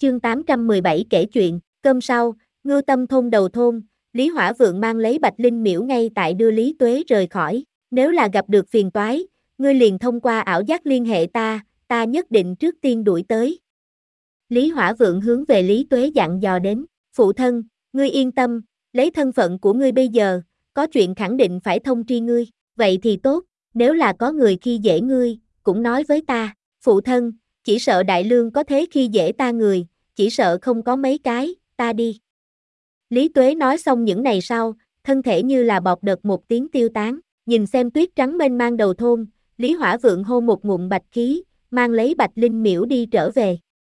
Chương 817 kể chuyện, cơm sau, Ngưu Tâm thôn đầu thôn, Lý Hỏa Vượng mang lấy Bạch Linh Miễu ngay tại đưa Lý Tuế rời khỏi. Nếu là gặp được phiền toái, ngươi liền thông qua ảo giác liên hệ ta nhất định trước tiên đuổi tới. Lý Hỏa Vượng hướng về Lý Tuế dặn dò đến, phụ thân, ngươi yên tâm, lấy thân phận của ngươi bây giờ, có chuyện khẳng định phải thông tri ngươi, vậy thì tốt, nếu là có người khi dễ ngươi, cũng nói với ta, phụ thân, chỉ sợ đại lương có thế khi dễ ta người, chỉ sợ không có mấy cái, ta đi. Lý Tuế nói xong những này sau, thân thể như là bọt đợt một tiếng tiêu tán, nhìn xem tuyết trắng mênh mang đầu thôn, Lý Hỏa Vượng hô một ngụm bạch khí, mang lấy Bạch Linh Miễu đi trở về.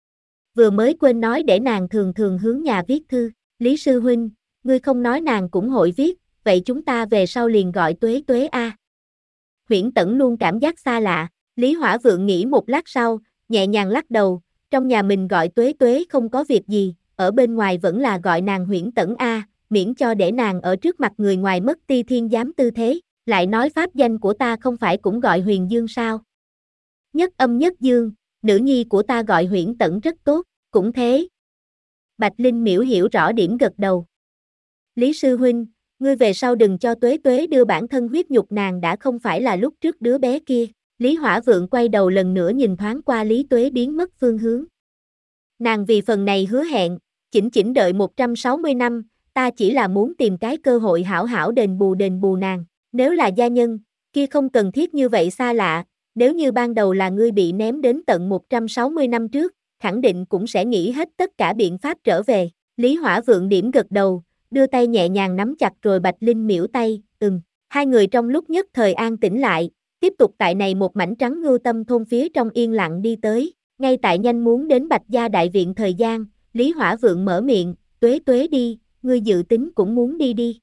Vừa mới quên nói để nàng thường thường hướng nhà viết thư, Lý sư huynh, ngươi không nói nàng cũng hội viết, vậy chúng ta về sau liền gọi Tuế Tuế a. Huyễn Tẩn luôn cảm giác xa lạ, Lý Hỏa Vượng nghĩ một lát sau, nhẹ nhàng lắc đầu, trong nhà mình gọi Tuế Tuế không có việc gì, ở bên ngoài vẫn là gọi nàng Huyễn Tẩn a, miễn cho để nàng ở trước mặt người ngoài mất ti thiên giám tư thế, lại nói pháp danh của ta không phải cũng gọi Huyền Dương sao? Nhất âm nhất dương, nữ nhi của ta gọi Huyễn Tẩn rất tốt, cũng thế. Bạch Linh Miễu hiểu rõ điểm gật đầu. Lý sư huynh, ngươi về sau đừng cho Tuế Tuế đưa bản thân huyết nhục, nàng đã không phải là lúc trước đứa bé kia. Lý Hỏa Vượng quay đầu lần nữa nhìn thoáng qua Lý Tuế biến mất phương hướng. Nàng vì phần này hứa hẹn, chỉnh đợi 160 năm, ta chỉ là muốn tìm cái cơ hội hảo hảo đền bù nàng. Nếu là gia nhân, kia không cần thiết như vậy xa lạ, nếu như ban đầu là ngươi bị ném đến tận 160 năm trước, khẳng định cũng sẽ nghĩ hết tất cả biện pháp trở về. Lý Hỏa Vượng điểm gật đầu, đưa tay nhẹ nhàng nắm chặt rồi Bạch Linh Miễu tay, Hai người trong lúc nhất thời an tĩnh lại, tiếp tục tại này một mảnh trắng Ngưu Tâm thôn phía trong yên lặng đi tới, ngay tại nhanh muốn đến Bạch gia đại viện thời gian, Lý Hỏa Vượng mở miệng, Tuế Tuế đi, ngươi dự tính cũng muốn đi đi.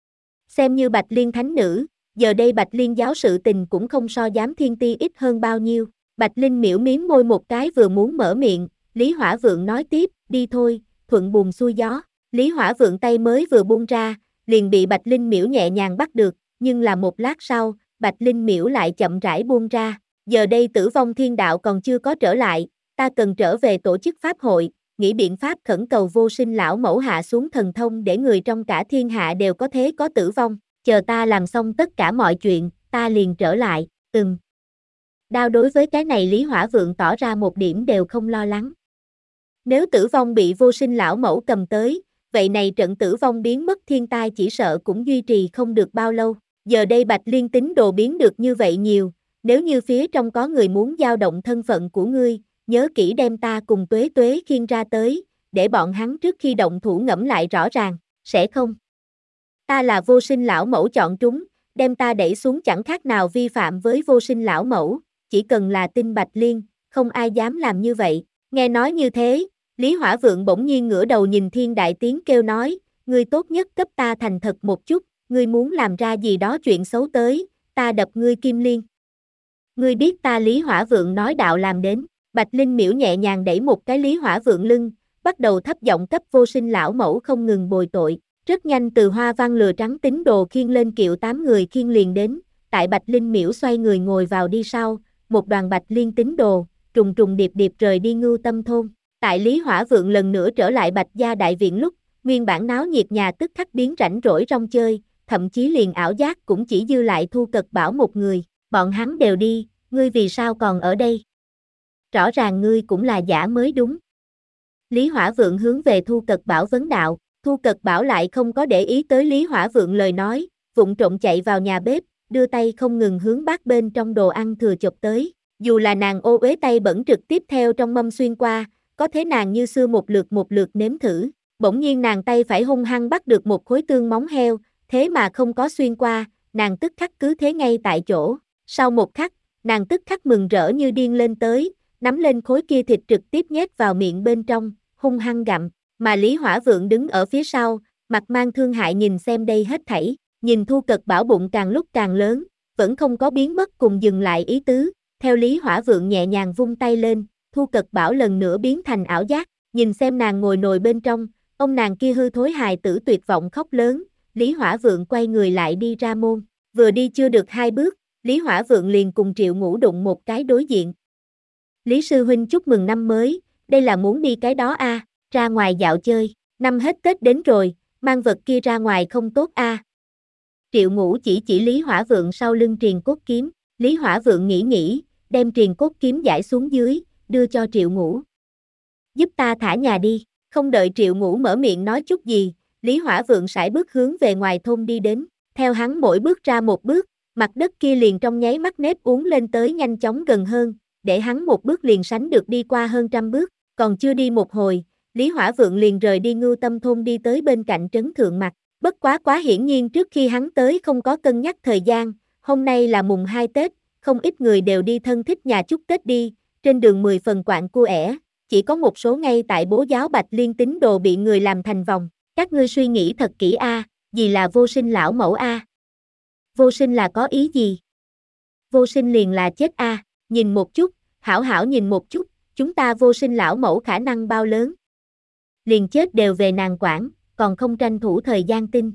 Xem như Bạch Liên thánh nữ, giờ đây Bạch Liên giáo sự tình cũng không so giám thiên ti ít hơn bao nhiêu. Bạch Linh miễu miếm môi một cái vừa muốn mở miệng, Lý Hỏa Vượng nói tiếp, đi thôi, thuận buồm xuôi gió. Lý Hỏa Vượng tay mới vừa buông ra, liền bị Bạch Linh miễu nhẹ nhàng bắt được, nhưng là một lát sau, Bạch Linh miễu lại chậm rãi buông ra. Giờ đây Tử Vong Thiên Đạo còn chưa có trở lại, ta cần trở về tổ chức pháp hội, nghĩ biện pháp khẩn cầu Vô Sinh lão mẫu hạ xuống thần thông để người trong cả thiên hạ đều có thế có tử vong, chờ ta làm xong tất cả mọi chuyện, ta liền trở lại, Đao đối với cái này Lý Hỏa Vượng tỏ ra một điểm đều không lo lắng. Nếu tử vong bị Vô Sinh lão mẫu cầm tới, vậy này trận tử vong biến mất thiên tai chỉ sợ cũng duy trì không được bao lâu. Giờ đây Bạch Liên tín đồ biến được như vậy nhiều, nếu như phía trong có người muốn dao động thân phận của ngươi, nhớ kỹ đem ta cùng Tuế Tuế khiêng ra tới, để bọn hắn trước khi động thủ ngẫm lại rõ ràng, sẽ không? Ta là Vô Sinh lão mẫu chọn trúng, đem ta đẩy xuống chẳng khác nào vi phạm với Vô Sinh lão mẫu, chỉ cần là tin Bạch Liên, không ai dám làm như vậy. Nghe nói như thế, Lý Hỏa Vượng bỗng nhiên ngửa đầu nhìn thiên đại tiếng kêu nói, ngươi tốt nhất cấp ta thành thật một chút, ngươi muốn làm ra gì đó chuyện xấu tới, ta đập ngươi kim liên. Ngươi biết ta Lý Hỏa Vượng nói đạo làm đến. Bạch Linh miễu nhẹ nhàng đẩy một cái Lý Hỏa Vượng lưng, bắt đầu thấp giọng cấp Vô Sinh lão mẫu không ngừng bồi tội. Rất nhanh từ Hoa Văn lừa trắng tín đồ khiêng lên kiệu 8 người khiêng liền đến, tại Bạch Linh miễu xoay người ngồi vào đi sau, một đoàn Bạch Liên tín đồ, trùng trùng điệp điệp rời đi Ngưu Tâm thôn. Tại Lý Hỏa Vượng lần nữa trở lại Bạch gia đại viện lúc, nguyên bản náo nhiệt nhà tức khắc biến rảnh rỗi rong chơi, thậm chí liền ảo giác cũng chỉ dư lại Thu Cật Bảo một người, bọn hắn đều đi, ngươi vì sao còn ở đây? Rõ ràng ngươi cũng là giả mới đúng. Lý Hỏa Vượng hướng về Thu Cật Bảo vấn đạo, Thu Cật Bảo lại không có để ý tới Lý Hỏa Vượng lời nói, vụng trộm chạy vào nhà bếp, đưa tay không ngừng hướng bát bên trong đồ ăn thừa chộp tới. Dù là nàng ô uế tay bẩn trực tiếp theo trong mâm xuyên qua, có thế nàng như xưa một lượt nếm thử. Bỗng nhiên nàng tay phải hung hăng bắt được một khối tương móng heo, thế mà không có xuyên qua, nàng tức khắc cứ thế ngay tại chỗ. Sau một khắc, nàng tức khắc mừng rỡ như điên lên tới, nắm lên khối kia thịt trực tiếp nhét vào miệng bên trong, hung hăng gặm, mà Lý Hỏa Vượng đứng ở phía sau, mặt mang thương hại nhìn xem đây hết thảy, nhìn Thu Cật Bảo bụng càng lúc càng lớn, vẫn không có biến mất cùng dừng lại ý tứ, theo Lý Hỏa Vượng nhẹ nhàng vung tay lên, Thu Cật Bảo lần nữa biến thành ảo giác, nhìn xem nàng ngồi nồi bên trong, ông nàng kia hư thối hài tử tuyệt vọng khóc lớn, Lý Hỏa Vượng quay người lại đi ra môn, vừa đi chưa được 2 bước, Lý Hỏa Vượng liền cùng Triệu Ngũ đụng một cái đối diện. Lý sư huynh chúc mừng năm mới, đây là muốn đi cái đó a, ra ngoài dạo chơi, năm hết Tết đến rồi, mang vật kia ra ngoài không tốt a. Triệu Ngũ chỉ Lý Hỏa Vượng sau lưng Triền Cốt Kiếm, Lý Hỏa Vượng nghĩ, đem Triền Cốt Kiếm giải xuống dưới, đưa cho Triệu Ngũ. Giúp ta thả nhà đi, không đợi Triệu Ngũ mở miệng nói chút gì, Lý Hỏa Vượng sải bước hướng về ngoài thôn đi đến, theo hắn mỗi bước ra một bước, mặt đất kia liền trong nháy mắt nếp uốn lên tới nhanh chóng gần hơn, để hắn một bước liền sánh được đi qua hơn 100 bước, còn chưa đi một hồi, Lý Hỏa Vượng liền rời đi Ngưu Tâm thôn đi tới bên cạnh trấn Thượng Mặt, bất quá hiển nhiên trước khi hắn tới không có cân nhắc thời gian, hôm nay là mùng 2 Tết, không ít người đều đi thân thích nhà chúc Tết đi, trên đường 10 phần quạng cua ẻ, chỉ có một số ngay tại bố giáo Bạch Liên tín đồ bị người làm thành vòng, các ngươi suy nghĩ thật kỹ a, gì là vô sinh lão mẫu a? Vô sinh là có ý gì? Vô sinh liền là chết a, nhìn một chút, hảo hảo nhìn một chút, chúng ta vô sinh lão mẫu khả năng bao lớn? Liền chết đều về nàng quản, còn không tranh thủ thời gian tin.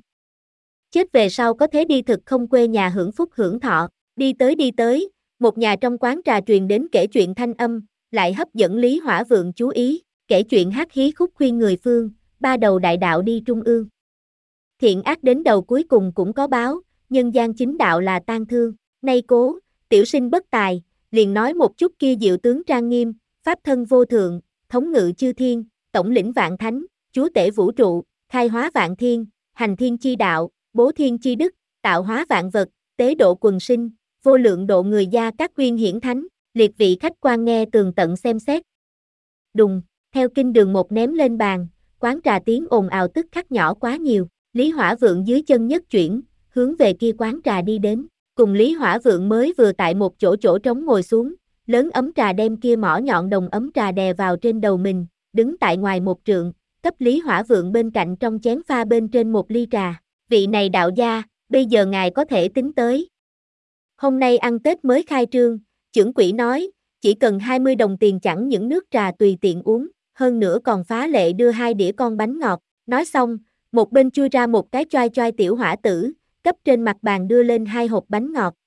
Chết về sau có thế đi thực không quê nhà hưởng phúc hưởng thọ, đi tới, một nhà trong quán trà truyền đến kể chuyện thanh âm, lại hấp dẫn Lý Hỏa Vượng chú ý, kể chuyện hát hí khúc khuyên người phương, ba đầu đại đạo đi trung ương. Thiện ác đến đầu cuối cùng cũng có báo, nhân gian chính đạo là tan thương, nay cố, tiểu sinh bất tài, liền nói một chút kia diệu tướng trang nghiêm, pháp thân vô thượng, thống ngự chư thiên, tổng lĩnh vạn thánh, chúa tể vũ trụ, khai hóa vạn thiên, hành thiên chi đạo, bố thiên chi đức, tạo hóa vạn vật, tế độ quần sinh, vô lượng độ người gia các uyên hiển thánh, liệt vị khách quan nghe tường tận xem xét. Đùng, theo kinh đường một ném lên bàn, quán trà tiếng ồn ào tức khắc nhỏ quá nhiều, Lý Hỏa Vượng dưới chân nhất chuyển, hướng về kia quán trà đi đến, cùng Lý Hỏa Vượng mới vừa tại một chỗ trống ngồi xuống, lớn ấm trà đem kia mỏ nhọn đồng ấm trà đè vào trên đầu mình, đứng tại ngoài một trượng, cấp Lý Hỏa Vượng bên cạnh trong chén pha bên trên một ly trà, vị này đạo gia, bây giờ ngài có thể tính tới. Hôm nay ăn Tết mới khai trương, chưởng quỹ nói, chỉ cần 20 đồng tiền chẳng những nước trà tùy tiện uống, hơn nữa còn phá lệ đưa 2 đĩa con bánh ngọt, nói xong, một bên chui ra một cái choai choai tiểu hỏa tử, cấp trên mặt bàn đưa lên 2 hộp bánh ngọt,